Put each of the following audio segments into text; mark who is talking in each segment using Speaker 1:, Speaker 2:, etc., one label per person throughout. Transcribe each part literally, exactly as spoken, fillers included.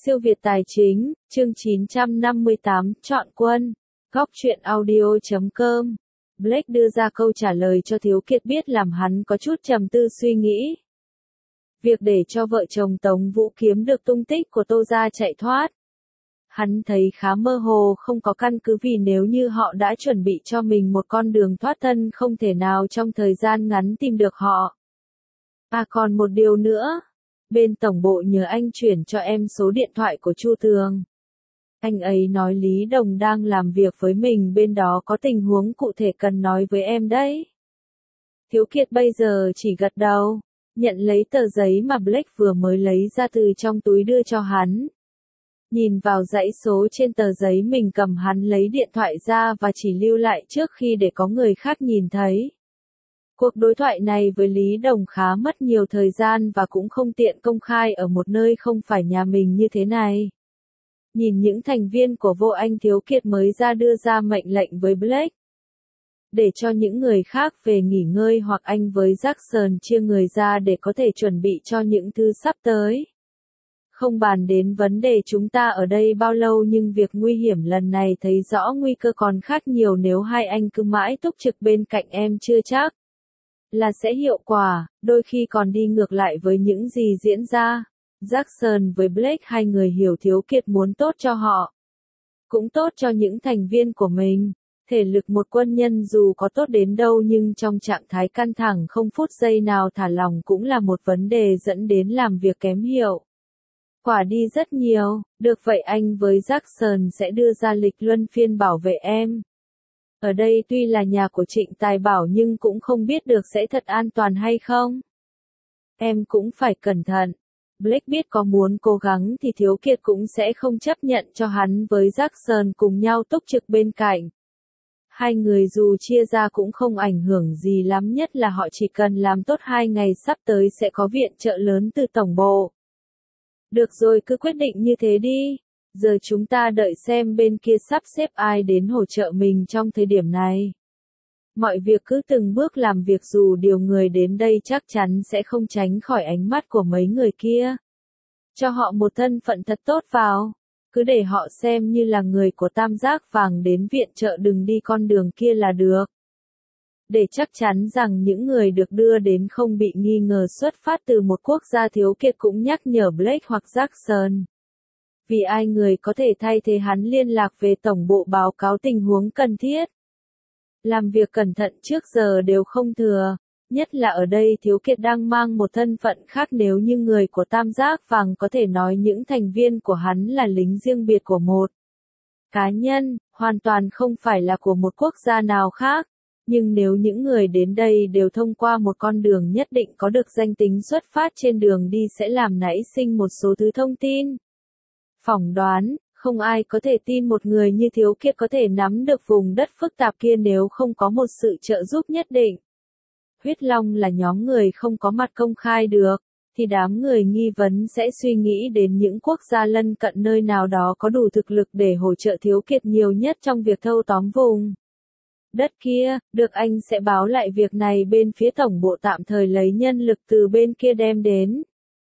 Speaker 1: Siêu Việt Tài Chính, chương chín trăm năm mươi tám, chọn quân. Góc truyện audio chấm com. Blake đưa ra câu trả lời cho Thiếu Kiệt biết làm hắn có chút trầm tư suy nghĩ. Việc để cho vợ chồng Tống Vũ kiếm được tung tích của Tô gia chạy thoát. Hắn thấy khá mơ hồ, không có căn cứ, vì nếu như họ đã chuẩn bị cho mình một con đường thoát thân, không thể nào trong thời gian ngắn tìm được họ. À còn một điều nữa. Bên tổng bộ nhờ anh chuyển cho em số điện thoại của Chu Tường. Anh ấy nói Lý Đồng đang làm việc với mình bên đó, có tình huống cụ thể cần nói với em đấy. Thiếu Kiệt bây giờ chỉ gật đầu, nhận lấy tờ giấy mà Blake vừa mới lấy ra từ trong túi đưa cho hắn. Nhìn vào dãy số trên tờ giấy mình cầm, hắn lấy điện thoại ra và chỉ lưu lại trước khi để có người khác nhìn thấy. Cuộc đối thoại này với Lý Đồng khá mất nhiều thời gian và cũng không tiện công khai ở một nơi không phải nhà mình như thế này. Nhìn những thành viên của Vô Anh, Thiếu Kiệt mới ra đưa ra mệnh lệnh với Blake. Để cho những người khác về nghỉ ngơi, hoặc anh với Jackson chia người ra để có thể chuẩn bị cho những thứ sắp tới. Không bàn đến vấn đề chúng ta ở đây bao lâu, nhưng việc nguy hiểm lần này thấy rõ nguy cơ còn khác nhiều, nếu hai anh cứ mãi túc trực bên cạnh em chưa chắc là sẽ hiệu quả, đôi khi còn đi ngược lại với những gì diễn ra. Jackson với Blake, hai người hiểu Thiếu Kiệt muốn tốt cho họ, cũng tốt cho những thành viên của mình. Thể lực một quân nhân dù có tốt đến đâu, nhưng trong trạng thái căng thẳng không phút giây nào thả lỏng cũng là một vấn đề dẫn đến làm việc kém hiệu quả đi rất nhiều. Được vậy, anh với Jackson sẽ đưa ra lịch luân phiên bảo vệ em. Ở đây tuy là nhà của Trịnh Tài Bảo, nhưng cũng không biết được sẽ thật an toàn hay không. Em cũng phải cẩn thận. Blake biết có muốn cố gắng thì Thiếu Kiệt cũng sẽ không chấp nhận cho hắn với Jackson cùng nhau túc trực bên cạnh. Hai người dù chia ra cũng không ảnh hưởng gì lắm, nhất là họ chỉ cần làm tốt, hai ngày sắp tới sẽ có viện trợ lớn từ tổng bộ. Được rồi, cứ quyết định như thế đi. Giờ chúng ta đợi xem bên kia sắp xếp ai đến hỗ trợ mình trong thời điểm này. Mọi việc cứ từng bước làm việc, dù điều người đến đây chắc chắn sẽ không tránh khỏi ánh mắt của mấy người kia. Cho họ một thân phận thật tốt vào. Cứ để họ xem như là người của Tam Giác Vàng đến viện trợ, đừng đi con đường kia là được. Để chắc chắn rằng những người được đưa đến không bị nghi ngờ xuất phát từ một quốc gia, Thiếu Kiệt cũng nhắc nhở Blake hoặc Jackson. Vì ai người có thể thay thế hắn liên lạc về tổng bộ báo cáo tình huống cần thiết. Làm việc cẩn thận trước giờ đều không thừa, nhất là ở đây Thiếu Kiệt đang mang một thân phận khác. Nếu như người của Tam Giác Vàng có thể nói những thành viên của hắn là lính riêng biệt của một cá nhân, hoàn toàn không phải là của một quốc gia nào khác. Nhưng nếu những người đến đây đều thông qua một con đường nhất định, có được danh tính xuất phát trên đường đi, sẽ làm nảy sinh một số thứ thông tin. Phỏng đoán, không ai có thể tin một người như Thiếu Kiệt có thể nắm được vùng đất phức tạp kia nếu không có một sự trợ giúp nhất định. Huyết Long là nhóm người không có mặt công khai được, thì đám người nghi vấn sẽ suy nghĩ đến những quốc gia lân cận nơi nào đó có đủ thực lực để hỗ trợ Thiếu Kiệt nhiều nhất trong việc thâu tóm vùng đất kia. Được, anh sẽ báo lại việc này bên phía tổng bộ, tạm thời lấy nhân lực từ bên kia đem đến.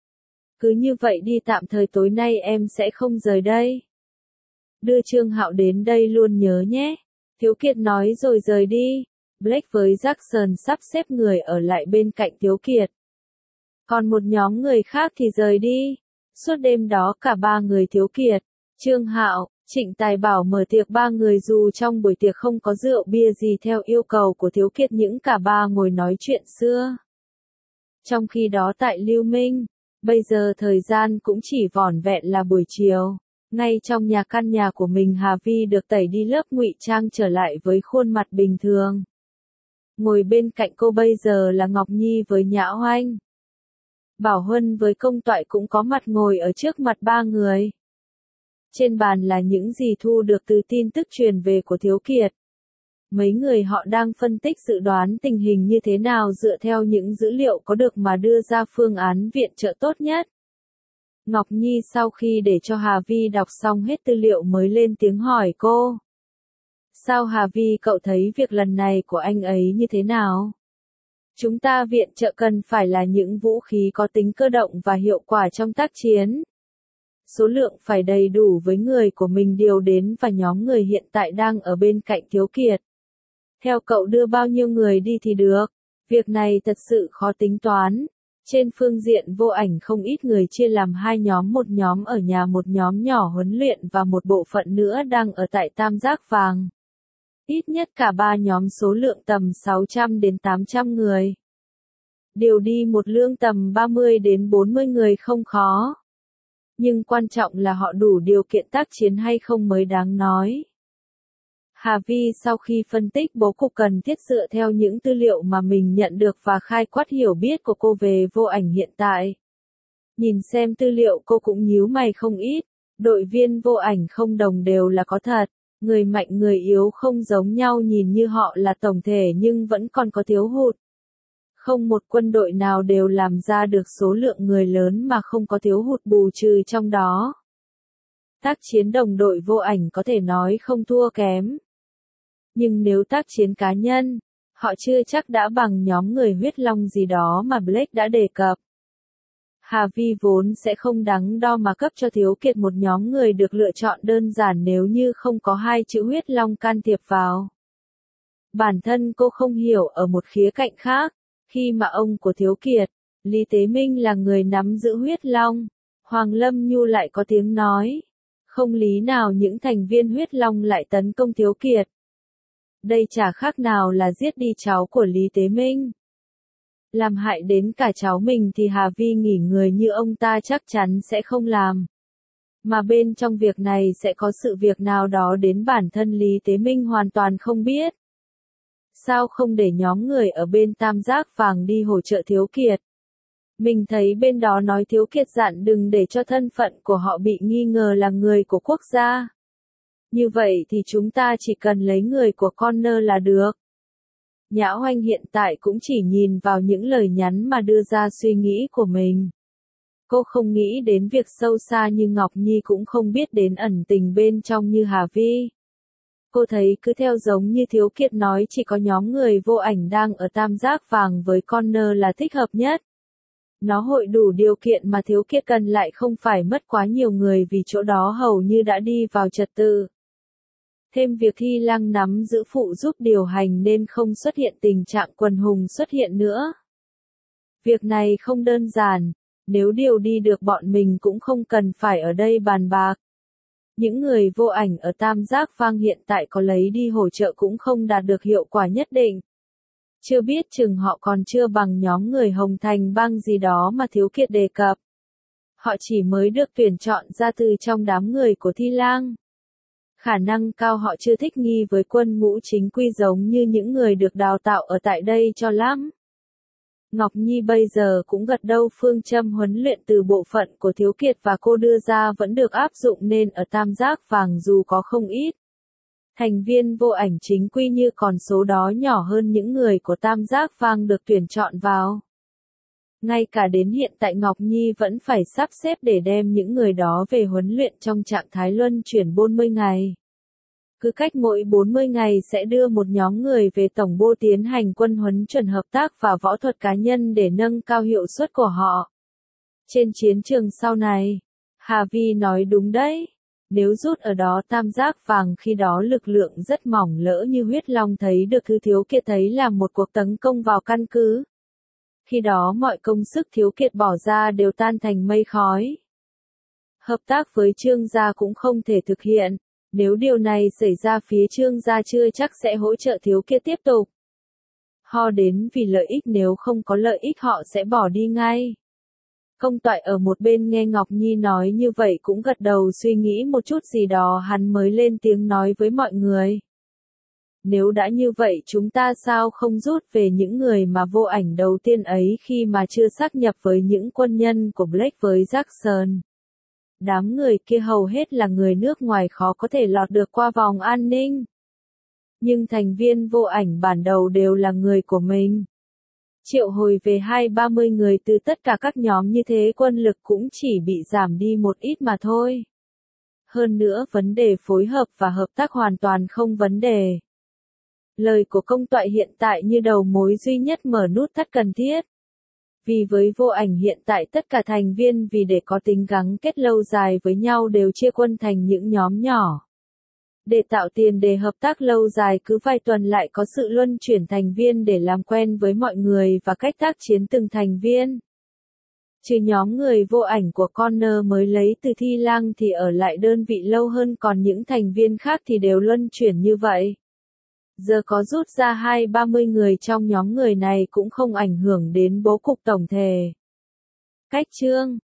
Speaker 1: Cứ như vậy đi, tạm thời tối nay em sẽ không rời đây. Đưa Trương Hạo đến đây luôn nhớ nhé. Thiếu Kiệt nói rồi rời đi. Blake với Jackson sắp xếp người ở lại bên cạnh Thiếu Kiệt. Còn một nhóm người khác thì rời đi. Suốt đêm đó cả ba người Thiếu Kiệt, Trương Hạo, Trịnh Tài Bảo mở tiệc ba người, dù trong buổi tiệc không có rượu bia gì theo yêu cầu của Thiếu Kiệt, những cả ba ngồi nói chuyện xưa. Trong khi đó tại Lưu Minh, bây giờ thời gian cũng chỉ vỏn vẹn là buổi chiều. Ngay trong nhà căn nhà của mình, Hà Vi được tẩy đi lớp ngụy trang trở lại với khuôn mặt bình thường. Ngồi bên cạnh cô bây giờ là Ngọc Nhi với Nhã Oanh. Bảo Huân với Công Toại cũng có mặt ngồi ở trước mặt ba người. Trên bàn là những gì thu được từ tin tức truyền về của Thiếu Kiệt. Mấy người họ đang phân tích dự đoán tình hình như thế nào dựa theo những dữ liệu có được mà đưa ra phương án viện trợ tốt nhất. Ngọc Nhi sau khi để cho Hà Vi đọc xong hết tư liệu mới lên tiếng hỏi cô. Sao Hà Vi, cậu thấy việc lần này của anh ấy như thế nào? Chúng ta viện trợ cần phải là những vũ khí có tính cơ động và hiệu quả trong tác chiến. Số lượng phải đầy đủ với người của mình điều đến và nhóm người hiện tại đang ở bên cạnh Thiếu Kiệt. Theo cậu đưa bao nhiêu người đi thì được? Việc này thật sự khó tính toán. Trên phương diện vô ảnh không ít người chia làm hai nhóm, một nhóm ở nhà, một nhóm nhỏ huấn luyện và một bộ phận nữa đang ở tại Tam Giác Vàng. Ít nhất cả ba nhóm số lượng tầm sáu trăm đến tám trăm người. Điều đi một lương tầm ba mươi đến bốn mươi người không khó. Nhưng quan trọng là họ đủ điều kiện tác chiến hay không mới đáng nói. Hà Vi sau khi phân tích bố cục cần thiết dựa theo những tư liệu mà mình nhận được và khai quát hiểu biết của cô về vô ảnh hiện tại. Nhìn xem tư liệu cô cũng nhíu mày không ít, đội viên vô ảnh không đồng đều là có thật, người mạnh người yếu không giống nhau, nhìn như họ là tổng thể nhưng vẫn còn có thiếu hụt. Không một quân đội nào đều làm ra được số lượng người lớn mà không có thiếu hụt bù trừ trong đó. Tác chiến đồng đội vô ảnh có thể nói không thua kém. Nhưng nếu tác chiến cá nhân, họ chưa chắc đã bằng nhóm người huyết long gì đó mà Blake đã đề cập. Hà Vi vốn sẽ không đắn đo mà cấp cho Thiếu Kiệt một nhóm người được lựa chọn đơn giản nếu như không có hai chữ huyết long can thiệp vào. Bản thân cô không hiểu ở một khía cạnh khác, khi mà ông của Thiếu Kiệt, Lý Tế Minh là người nắm giữ huyết long, Hoàng Lâm Nhu lại có tiếng nói. Không lý nào những thành viên huyết long lại tấn công Thiếu Kiệt. Đây chả khác nào là giết đi cháu của Lý Tế Minh. Làm hại đến cả cháu mình thì Hà Vi nghỉ người như ông ta chắc chắn sẽ không làm. Mà bên trong việc này sẽ có sự việc nào đó đến bản thân Lý Tế Minh hoàn toàn không biết. Sao không để nhóm người ở bên Tam Giác Vàng đi hỗ trợ Thiếu Kiệt? Mình thấy bên đó nói Thiếu Kiệt dặn đừng để cho thân phận của họ bị nghi ngờ là người của quốc gia. Như vậy thì chúng ta chỉ cần lấy người của Connor là được. Nhã Hoanh hiện tại cũng chỉ nhìn vào những lời nhắn mà đưa ra suy nghĩ của mình. Cô không nghĩ đến việc sâu xa như Ngọc Nhi, cũng không biết đến ẩn tình bên trong như Hà Vi. Cô thấy cứ theo giống như Thiếu Kiệt nói, chỉ có nhóm người vô ảnh đang ở Tam Giác Vàng với Connor là thích hợp nhất. Nó hội đủ điều kiện mà Thiếu Kiệt cần, lại không phải mất quá nhiều người vì chỗ đó hầu như đã đi vào trật tự. Thêm việc Thi Lăng nắm giữ phụ giúp điều hành nên không xuất hiện tình trạng quần hùng xuất hiện nữa. Việc này không đơn giản, nếu điều đi được bọn mình cũng không cần phải ở đây bàn bạc. Những người vô ảnh ở Tam Giác Vàng hiện tại có lấy đi hỗ trợ cũng không đạt được hiệu quả nhất định. Chưa biết chừng họ còn chưa bằng nhóm người Hồng Thành Bang gì đó mà Thiếu Kiệt đề cập. Họ chỉ mới được tuyển chọn ra từ trong đám người của Thi Lang. Khả năng cao họ chưa thích nghi với quân ngũ chính quy giống như những người được đào tạo ở tại đây cho lắm. Ngọc Nhi bây giờ cũng gật đầu, phương châm huấn luyện từ bộ phận của Thiếu Kiệt và cô đưa ra vẫn được áp dụng nên ở Tam Giác Vàng dù có không ít thành viên vô ảnh chính quy như còn số đó nhỏ hơn những người của Tam Giác Vàng được tuyển chọn vào. Ngay cả đến hiện tại Ngọc Nhi vẫn phải sắp xếp để đem những người đó về huấn luyện trong trạng thái luân chuyển bốn mươi ngày. Cứ cách mỗi bốn mươi ngày sẽ đưa một nhóm người về tổng bộ tiến hành quân huấn chuẩn hợp tác và võ thuật cá nhân để nâng cao hiệu suất của họ. Trên chiến trường sau này, Hà Vi nói đúng đấy. Nếu rút ở đó Tam Giác Vàng khi đó lực lượng rất mỏng, lỡ như huyết long thấy được thứ Thiếu Kiệt thấy là một cuộc tấn công vào căn cứ. Khi đó mọi công sức Thiếu Kiệt bỏ ra đều tan thành mây khói. Hợp tác với Trương gia cũng không thể thực hiện, nếu điều này xảy ra phía Trương gia chưa chắc sẽ hỗ trợ Thiếu Kiệt tiếp tục. Ho đến vì lợi ích, nếu không có lợi ích họ sẽ bỏ đi ngay. Công Toại ở một bên nghe Ngọc Nhi nói như vậy cũng gật đầu, suy nghĩ một chút gì đó hắn mới lên tiếng nói với mọi người. Nếu đã như vậy chúng ta sao không rút về những người mà vô ảnh đầu tiên ấy khi mà chưa xác nhập với những quân nhân của Blake với Jackson. Đám người kia hầu hết là người nước ngoài, khó có thể lọt được qua vòng an ninh. Nhưng thành viên vô ảnh bản đầu đều là người của mình. Triệu hồi về hai ba mươi người từ tất cả các nhóm như thế, quân lực cũng chỉ bị giảm đi một ít mà thôi. Hơn nữa vấn đề phối hợp và hợp tác hoàn toàn không vấn đề. Lời của Công Toại hiện tại như đầu mối duy nhất mở nút thắt cần thiết. Vì với vô ảnh hiện tại tất cả thành viên vì để có tính gắn kết lâu dài với nhau đều chia quân thành những nhóm nhỏ. Để tạo tiền đề hợp tác lâu dài cứ vài tuần lại có sự luân chuyển thành viên để làm quen với mọi người và cách tác chiến từng thành viên. Trừ nhóm người vô ảnh của Connor mới lấy từ Thi Lang thì ở lại đơn vị lâu hơn, còn những thành viên khác thì đều luân chuyển như vậy. Giờ có rút ra hai ba mươi người trong nhóm người này cũng không ảnh hưởng đến bố cục tổng thể. Cách chương